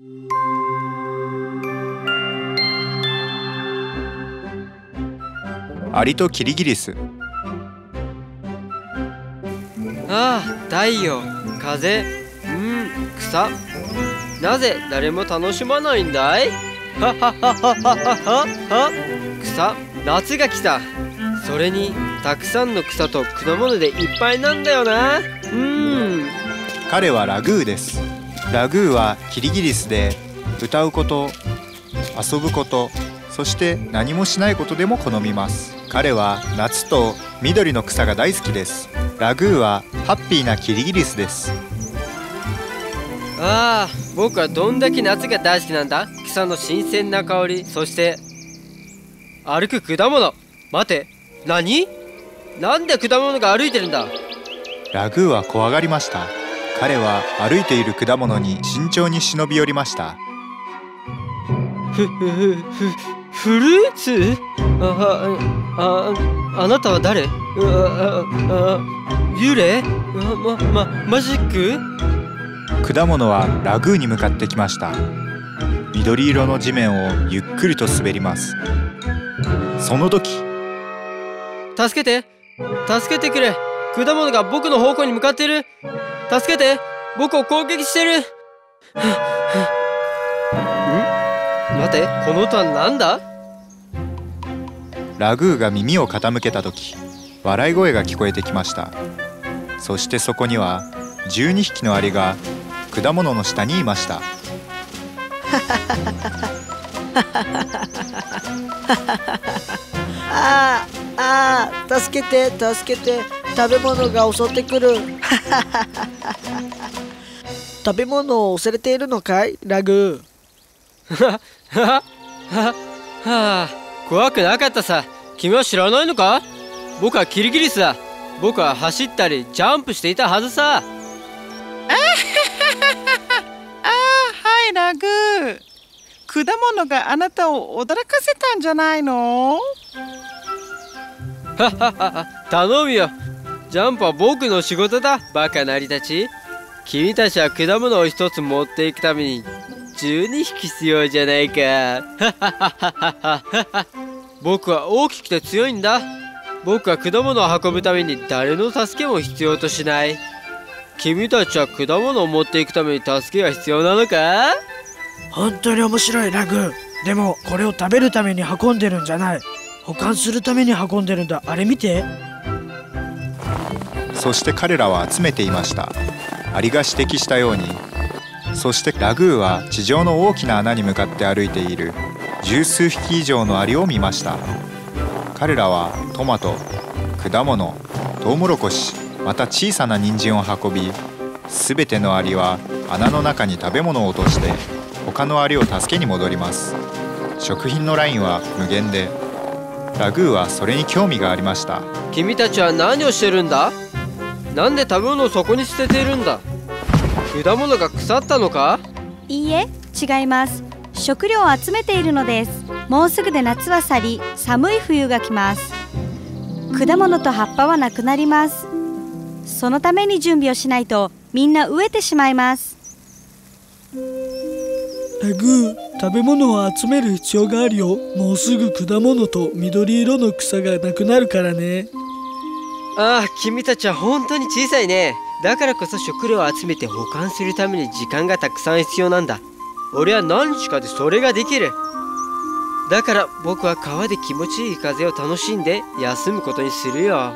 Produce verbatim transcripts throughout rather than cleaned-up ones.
アリとキリギリス。 ああ、太陽、風、うん、草。なぜ誰も楽しまないんだい？ははははははは。草、夏が来た。それにたくさんの草と果物でいっぱいなんだよな。うん。 彼はラグーです。ラグーはキリギリスで、歌うこと、遊ぶこと、そして何もしないことでも好みます。彼は夏と緑の草が大好きです。ラグーはハッピーなキリギリスです。 ああ、僕はどんだけ夏が大好きなんだ。草の新鮮な香り、そして歩く果物。待て、何？なんで果物が歩いてるんだ？ ラグーは怖がりました。彼は歩いている果物に慎重に忍び寄りました。 ふふふふフルーツ？ああああなたは誰？あああ幽霊？ままマジック？ 果物はラグーに向かってきました。緑色の地面をゆっくりと滑ります。その時、 助けて、助けてくれ。果物が僕の方向に向かっている。助けて、僕を攻撃してる。ん？待て、この音は何だ？ ラグーが耳を傾けた時、笑い声が聞こえてきました。そしてそこにはじゅうにひきのアリが果物の下にいました。 ああ、ああ、助けて、助けて、食べ物が襲ってくる。食べ物を恐れているのかい、ラグー。ははははあ、怖くなかったさ。君は知らないのか？僕はキリギリスだ。僕は走ったりジャンプしていたはずさ。ああ、はい、ラグー。果物があなたを驚かせたんじゃないの？ ははは、頼むよ。ジャンプは僕の仕事だ、バカなりたち。君たちは果物を一つ持っていくためにじゅうにひき必要じゃないか。僕は大きくて強いんだ。僕は果物を運ぶために誰の助けも必要としない。君たちは果物を持っていくために助けが必要なのか？ 本当に面白い、ラグー。でもこれを食べるために運んでるんじゃない。保管するために運んでるんだ。あれ見て。 そして彼らは集めていました。アリが指摘したように。そしてラグーは地上の大きな穴に向かって歩いている十数匹以上のアリを見ました。彼らはトマト、果物、トウモロコシ、また小さな人参を運び、すべてのアリは穴の中に食べ物を落として他のアリを助けに戻ります。食品のラインは無限で、ラグーはそれに興味がありました。 君たちは何をしてるんだ？なんで食べ物をそこに捨てているんだ？果物が腐ったのか？ いいえ、違います。食料を集めているのです。もうすぐで夏は去り、寒い冬が来ます。果物と葉っぱはなくなります。そのために準備をしないとみんな飢えてしまいます。 ラグー、食べ物を集める必要があるよ。もうすぐ果物と緑色の草がなくなるからね。 ああ、君たちは本当に小さいね。だからこそ食料を集めて保管するために時間がたくさん必要なんだ。俺は何日かでそれができる。だから僕は川で気持ちいい風を楽しんで休むことにするよ。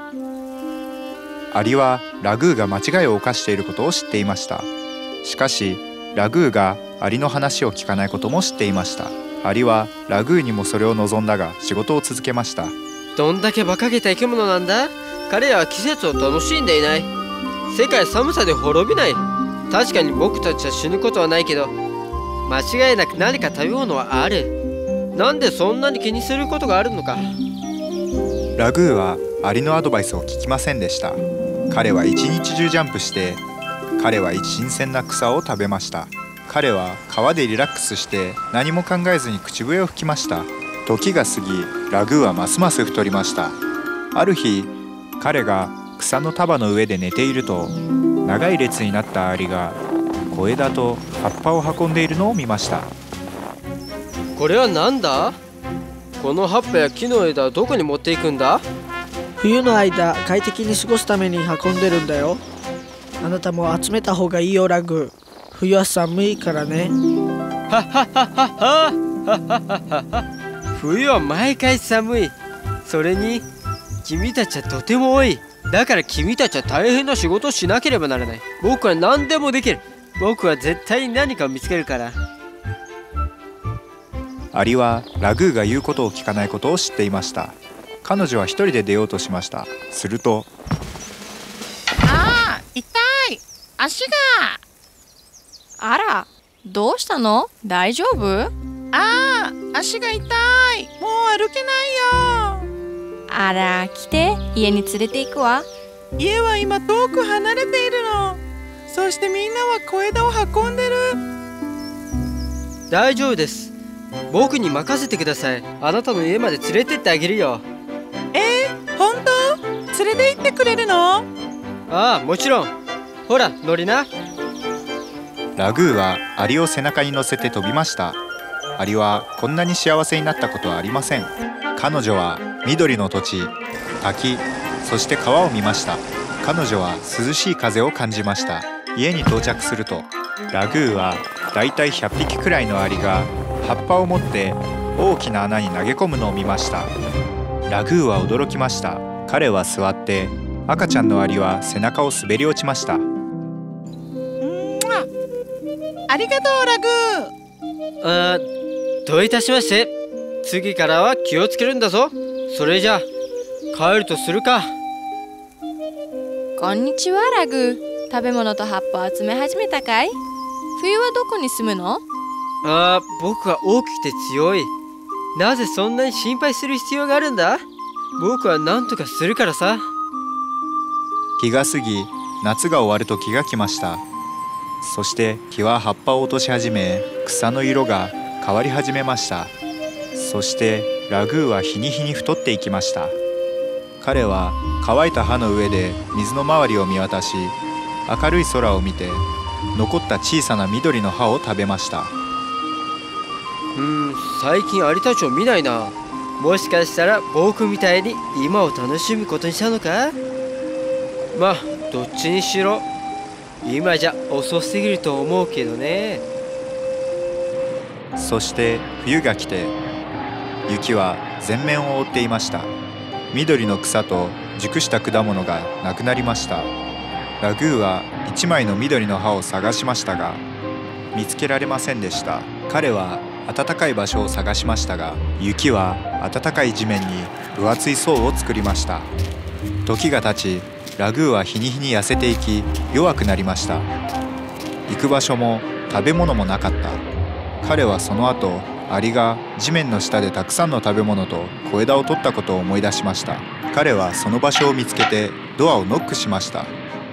アリはラグーが間違いを犯していることを知っていました。しかしラグーがアリの話を聞かないことも知っていました。アリはラグーにもそれを望んだが仕事を続けました。 どんだけ馬鹿げた生き物なんだ。彼らは季節を楽しんでいない。世界は寒さで滅びない。確かに僕たちは死ぬことはないけど、間違いなく何か食べ物はある。なんでそんなに気にすることがあるのか。 ラグーはアリのアドバイスを聞きませんでした。彼は一日中ジャンプして、彼は新鮮な草を食べました。彼は川でリラックスして何も考えずに口笛を吹きました。時が過ぎ、ラグーはますます太りました。ある日、彼が草の束の上で寝ていると、長い列になったアリが小枝と葉っぱを運んでいるのを見ました。 これは何だ？この葉っぱや木の枝はどこに持っていくんだ？ 冬の間快適に過ごすために運んでるんだよ。あなたも集めた方がいいよラグ。冬は寒いからね。 ははははは。冬は毎回寒い。それに君たちはとても多い。だから君たちは大変な仕事をしなければならない。僕は何でもできる。僕は絶対に何かを見つけるから。 アリはラグーが言うことを聞かないことを知っていました。彼女は一人で出ようとしました。すると、 ああ、痛い。足が。 あら、どうしたの？大丈夫？ ああ、足が痛い。もう歩けないよ。 あら、来て、家に連れて行くわ。 家は今遠く離れているの。そしてみんなは小枝を運んでる。 大丈夫です。僕に任せてください。あなたの家まで連れてってあげるよ。 えー、本当？連れて行ってくれるの？ ああ、もちろん。ほら、乗りな。 ラグーはアリを背中に乗せて飛びました。アリはこんなに幸せになったことはありません。彼女は緑の土地、滝、そして川を見ました。彼女は涼しい風を感じました。家に到着すると、ラグーはだいたいひゃっぴきくらいのアリが葉っぱを持って大きな穴に投げ込むのを見ました。ラグーは驚きました。彼は座って、赤ちゃんのアリは背中を滑り落ちました。 ありがとうラグー。 あー、どういたしまして。次からは気をつけるんだぞ。それじゃあ帰るとするか。 こんにちはラグ。食べ物と葉っぱを集め始めたかい？冬はどこに住むの？ ああ、僕は大きくて強い。なぜそんなに心配する必要があるんだ？僕は何とかするからさ。 日が過ぎ、夏が終わると気が来ました。そして木は葉っぱを落とし始め、草の色が変わり始めました。そしてラグーは日に日に太っていきました。彼は乾いた葉の上で水の周りを見渡し、明るい空を見て、残った小さな緑の葉を食べました。 うーん、最近アリたちを見ないな。もしかしたら僕みたいに今を楽しむことにしたのか？まあ、どっちにしろ今じゃ遅すぎると思うけどね。 そして冬が来て、雪は全面を覆っていました。緑の草と熟した果物がなくなりました。ラグーは一枚の緑の葉を探しましたが、見つけられませんでした。彼は暖かい場所を探しましたが、雪は暖かい地面に分厚い層を作りました。時が経ち、ラグーは日に日に痩せていき、弱くなりました。行く場所も食べ物もなかった。彼はその後、アリが地面の下でたくさんの食べ物と小枝を取ったことを思い出しました。彼はその場所を見つけてドアをノックしました。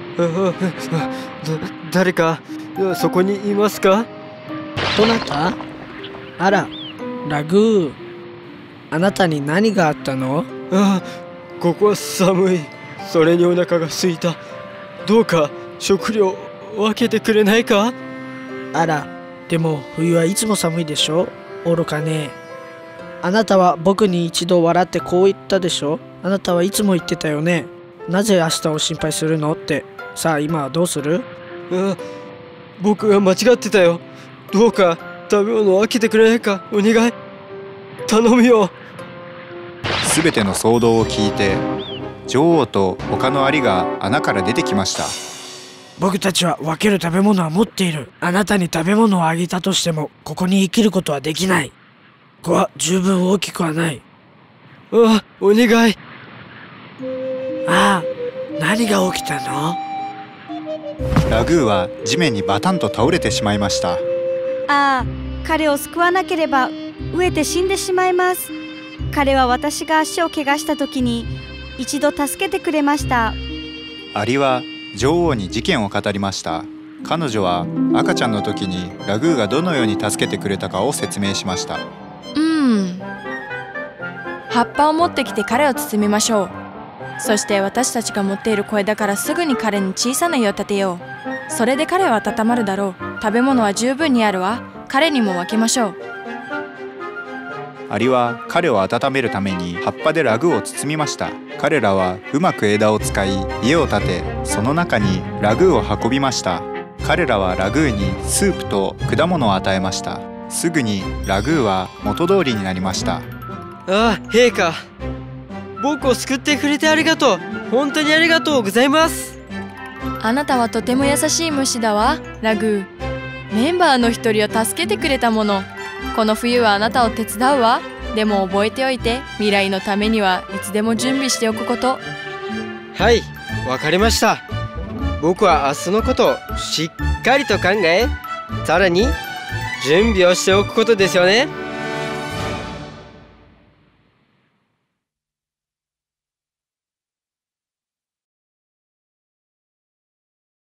誰かそこにいますか？ どなた？あら、ラグー。あなたに何があったの？ ああ、ここは寒い。それにお腹が空いた。どうか食料分けてくれないか？ あら、でも冬はいつも寒いでしょ？愚かね。あなたは僕に一度笑ってこう言ったでしょ？あなたはいつも言ってたよね。なぜ明日を心配するのって。さあ今はどうする？ ああ、僕が間違ってたよ。どうか食べ物を分けてくれないか？お願い。頼むよ。 すべての騒動を聞いて、女王と他のアリが穴から出てきました。 僕たちは分ける食べ物は持っている。あなたに食べ物をあげたとしても、ここに生きることはできない。ここは十分大きくはない。 ああ、お願い。 ああ、何が起きたの？ ラグーは地面にバタンと倒れてしまいました。 ああ、彼を救わなければ飢えて死んでしまいます。彼は私が足を怪我した時に一度助けてくれました。 アリは女王に事件を語りました。彼女は赤ちゃんの時にラグーがどのように助けてくれたかを説明しました。 うん。葉っぱを持ってきて彼を包みましょう。そして私たちが持っている小枝からすぐに彼に小さな家を建てよう。それで彼は温まるだろう。 食べ物は十分にあるわ。彼にも分けましょう。 アリは彼を温めるために葉っぱでラグーを包みました。彼らはうまく枝を使い家を建て、その中にラグーを運びました。彼らはラグーにスープと果物を与えました。すぐにラグーは元通りになりました。 ああ、陛下、僕を救ってくれてありがとう。本当にありがとうございます。 あなたはとても優しい虫だわ、ラグー。メンバーの一人を助けてくれたもの。この冬はあなたを手伝うわ。でも覚えておいて、未来のためにはいつでも準備しておくこと。 はい、わかりました。僕は明日のことをしっかりと考え、さらに準備をしておくことですよね。